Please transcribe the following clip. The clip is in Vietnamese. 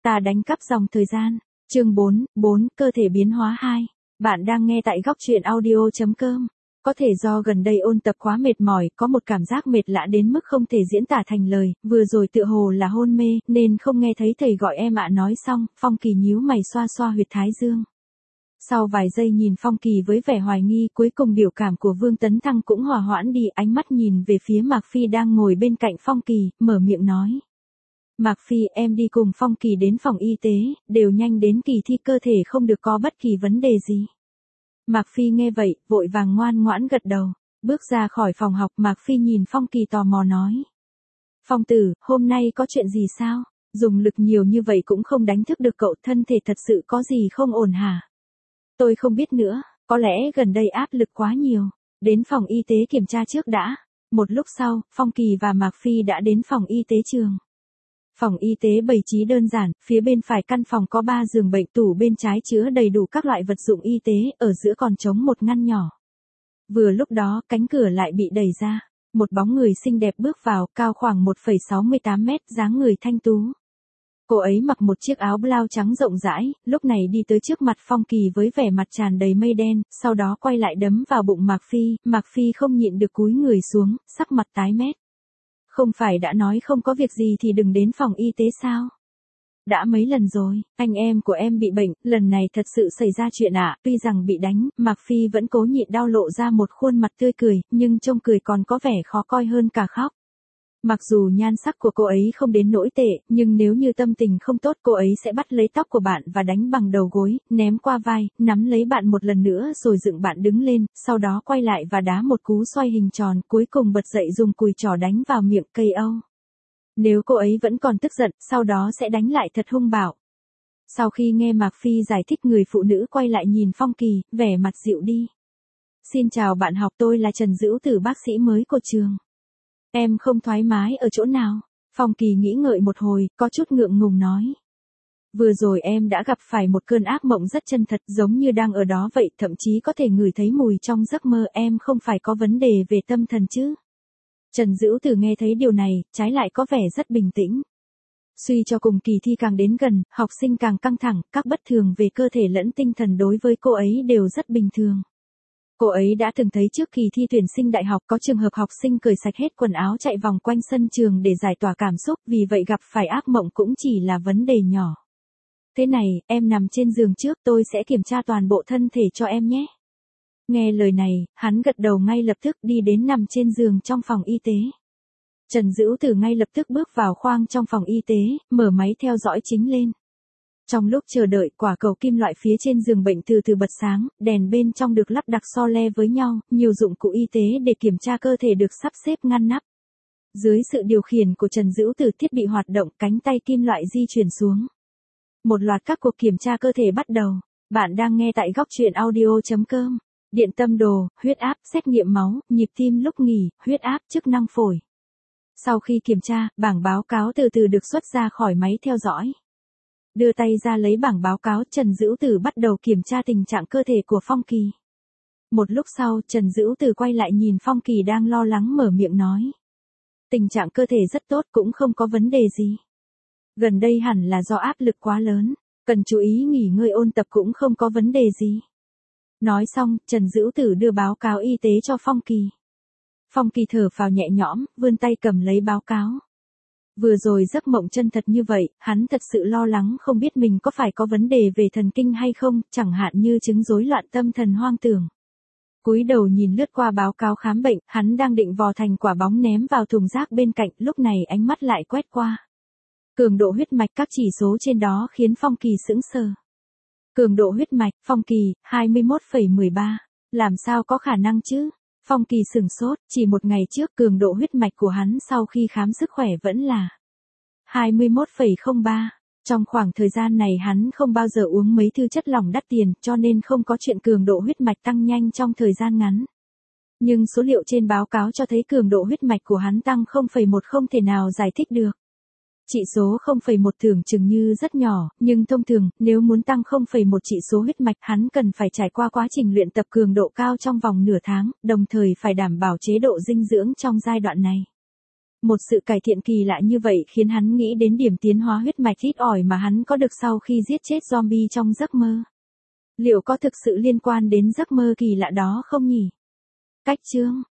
Ta đánh cắp dòng thời gian. Chương 4, cơ thể biến hóa 2. Bạn đang nghe tại góc truyện audio.com. Có thể do gần đây ôn tập quá mệt mỏi, có một cảm giác mệt lạ đến mức không thể diễn tả thành lời, vừa rồi tựa hồ là hôn mê, nên không nghe thấy thầy gọi em ạ. Nói xong, Phong Kỳ nhíu mày xoa xoa huyệt thái dương. Sau vài giây nhìn Phong Kỳ với vẻ hoài nghi, cuối cùng biểu cảm của Vương Tấn Thăng cũng hòa hoãn đi, ánh mắt nhìn về phía Mạc Phi đang ngồi bên cạnh Phong Kỳ, mở miệng nói. Mạc Phi, em đi cùng Phong Kỳ đến phòng y tế, đều nhanh đến kỳ thi, cơ thể không được có bất kỳ vấn đề gì. Mạc Phi nghe vậy, vội vàng ngoan ngoãn gật đầu. Bước ra khỏi phòng học, Mạc Phi nhìn Phong Kỳ tò mò nói. Phong tử, hôm nay có chuyện gì sao? Dùng lực nhiều như vậy cũng không đánh thức được cậu, thân thể thật sự có gì không ổn hả? Tôi không biết nữa, có lẽ gần đây áp lực quá nhiều. Đến phòng y tế kiểm tra trước đã. Một lúc sau, Phong Kỳ và Mạc Phi đã đến phòng y tế trường. Phòng y tế bày trí đơn giản, phía bên phải căn phòng có 3 giường bệnh, tủ bên trái chứa đầy đủ các loại vật dụng y tế, ở giữa còn trống một ngăn nhỏ. Vừa lúc đó, cánh cửa lại bị đẩy ra. Một bóng người xinh đẹp bước vào, cao khoảng 1,68 mét, dáng người thanh tú. Cô ấy mặc một chiếc áo blau trắng rộng rãi, lúc này đi tới trước mặt Phong Kỳ với vẻ mặt tràn đầy mây đen, sau đó quay lại đấm vào bụng Mạc Phi không nhịn được cúi người xuống, sắc mặt tái mét. Không phải đã nói không có việc gì thì đừng đến phòng y tế sao? Đã mấy lần rồi, anh em của em bị bệnh, lần này thật sự xảy ra chuyện ạ. Tuy rằng bị đánh, Mạc Phi vẫn cố nhịn đau lộ ra một khuôn mặt tươi cười, nhưng trông cười còn có vẻ khó coi hơn cả khóc. Mặc dù nhan sắc của cô ấy không đến nỗi tệ, nhưng nếu như tâm tình không tốt, cô ấy sẽ bắt lấy tóc của bạn và đánh bằng đầu gối, ném qua vai, nắm lấy bạn một lần nữa rồi dựng bạn đứng lên, sau đó quay lại và đá một cú xoay hình tròn, cuối cùng bật dậy dùng cùi trỏ đánh vào miệng cây âu. Nếu cô ấy vẫn còn tức giận, sau đó sẽ đánh lại thật hung bạo. Sau khi nghe Mạc Phi giải thích, người phụ nữ quay lại nhìn Phong Kỳ, vẻ mặt dịu đi. Xin chào bạn học, tôi là Trần Dữu Tử, bác sĩ mới của trường. Em không thoải mái ở chỗ nào? Phong Kỳ nghĩ ngợi một hồi, có chút ngượng ngùng nói. Vừa rồi em đã gặp phải một cơn ác mộng rất chân thật, giống như đang ở đó vậy, thậm chí có thể ngửi thấy mùi trong giấc mơ. Em không phải có vấn đề về tâm thần chứ? Trần Dữu Tử nghe thấy điều này, trái lại có vẻ rất bình tĩnh. Suy cho cùng, kỳ thi càng đến gần, học sinh càng căng thẳng, các bất thường về cơ thể lẫn tinh thần đối với cô ấy đều rất bình thường. Cô ấy đã từng thấy trước kỳ thi tuyển sinh đại học có trường hợp học sinh cởi sạch hết quần áo chạy vòng quanh sân trường để giải tỏa cảm xúc, vì vậy gặp phải ác mộng cũng chỉ là vấn đề nhỏ. Thế này, em nằm trên giường trước, tôi sẽ kiểm tra toàn bộ thân thể cho em nhé. Nghe lời này, hắn gật đầu ngay lập tức, đi đến nằm trên giường trong phòng y tế. Trần Dữu Tử ngay lập tức bước vào khoang trong phòng y tế, mở máy theo dõi chính lên. Trong lúc chờ đợi, quả cầu kim loại phía trên giường bệnh từ từ bật sáng, đèn bên trong được lắp đặt so le với nhau, nhiều dụng cụ y tế để kiểm tra cơ thể được sắp xếp ngăn nắp. Dưới sự điều khiển của Trần Dữu Tử, thiết bị hoạt động, cánh tay kim loại di chuyển xuống. Một loạt các cuộc kiểm tra cơ thể bắt đầu. Bạn đang nghe tại góc truyện audio.com. Điện tâm đồ, huyết áp, xét nghiệm máu, nhịp tim lúc nghỉ, huyết áp, chức năng phổi. Sau khi kiểm tra, bảng báo cáo từ từ được xuất ra khỏi máy theo dõi. Đưa tay ra lấy bảng báo cáo, Trần Dữu Tử bắt đầu kiểm tra tình trạng cơ thể của Phong Kỳ. Một lúc sau, Trần Dữu Tử quay lại nhìn Phong Kỳ đang lo lắng, mở miệng nói. Tình trạng cơ thể rất tốt, cũng không có vấn đề gì. Gần đây hẳn là do áp lực quá lớn, cần chú ý nghỉ ngơi, ôn tập cũng không có vấn đề gì. Nói xong, Trần Dữu Tử đưa báo cáo y tế cho Phong Kỳ. Phong Kỳ thở phào nhẹ nhõm, vươn tay cầm lấy báo cáo. Vừa rồi giấc mộng chân thật như vậy, hắn thật sự lo lắng không biết mình có phải có vấn đề về thần kinh hay không, chẳng hạn như chứng rối loạn tâm thần hoang tưởng. Cúi đầu nhìn lướt qua báo cáo khám bệnh, hắn đang định vò thành quả bóng ném vào thùng rác bên cạnh, lúc này ánh mắt lại quét qua. Cường độ huyết mạch, các chỉ số trên đó khiến Phong Kỳ sững sờ. Cường độ huyết mạch, Phong Kỳ, 21,13. Làm sao có khả năng chứ? Phong Kỳ sửng sốt, chỉ một ngày trước cường độ huyết mạch của hắn sau khi khám sức khỏe vẫn là 21,03. Trong khoảng thời gian này hắn không bao giờ uống mấy thứ chất lỏng đắt tiền, cho nên không có chuyện cường độ huyết mạch tăng nhanh trong thời gian ngắn. Nhưng số liệu trên báo cáo cho thấy cường độ huyết mạch của hắn tăng 0,1 không thể nào giải thích được. Chỉ số 0,1 tưởng chừng như rất nhỏ, nhưng thông thường, nếu muốn tăng 0,1 chỉ số huyết mạch, hắn cần phải trải qua quá trình luyện tập cường độ cao trong vòng nửa tháng, đồng thời phải đảm bảo chế độ dinh dưỡng trong giai đoạn này. Một sự cải thiện kỳ lạ như vậy khiến hắn nghĩ đến điểm tiến hóa huyết mạch ít ỏi mà hắn có được sau khi giết chết zombie trong giấc mơ. Liệu có thực sự liên quan đến giấc mơ kỳ lạ đó không nhỉ? Cách chương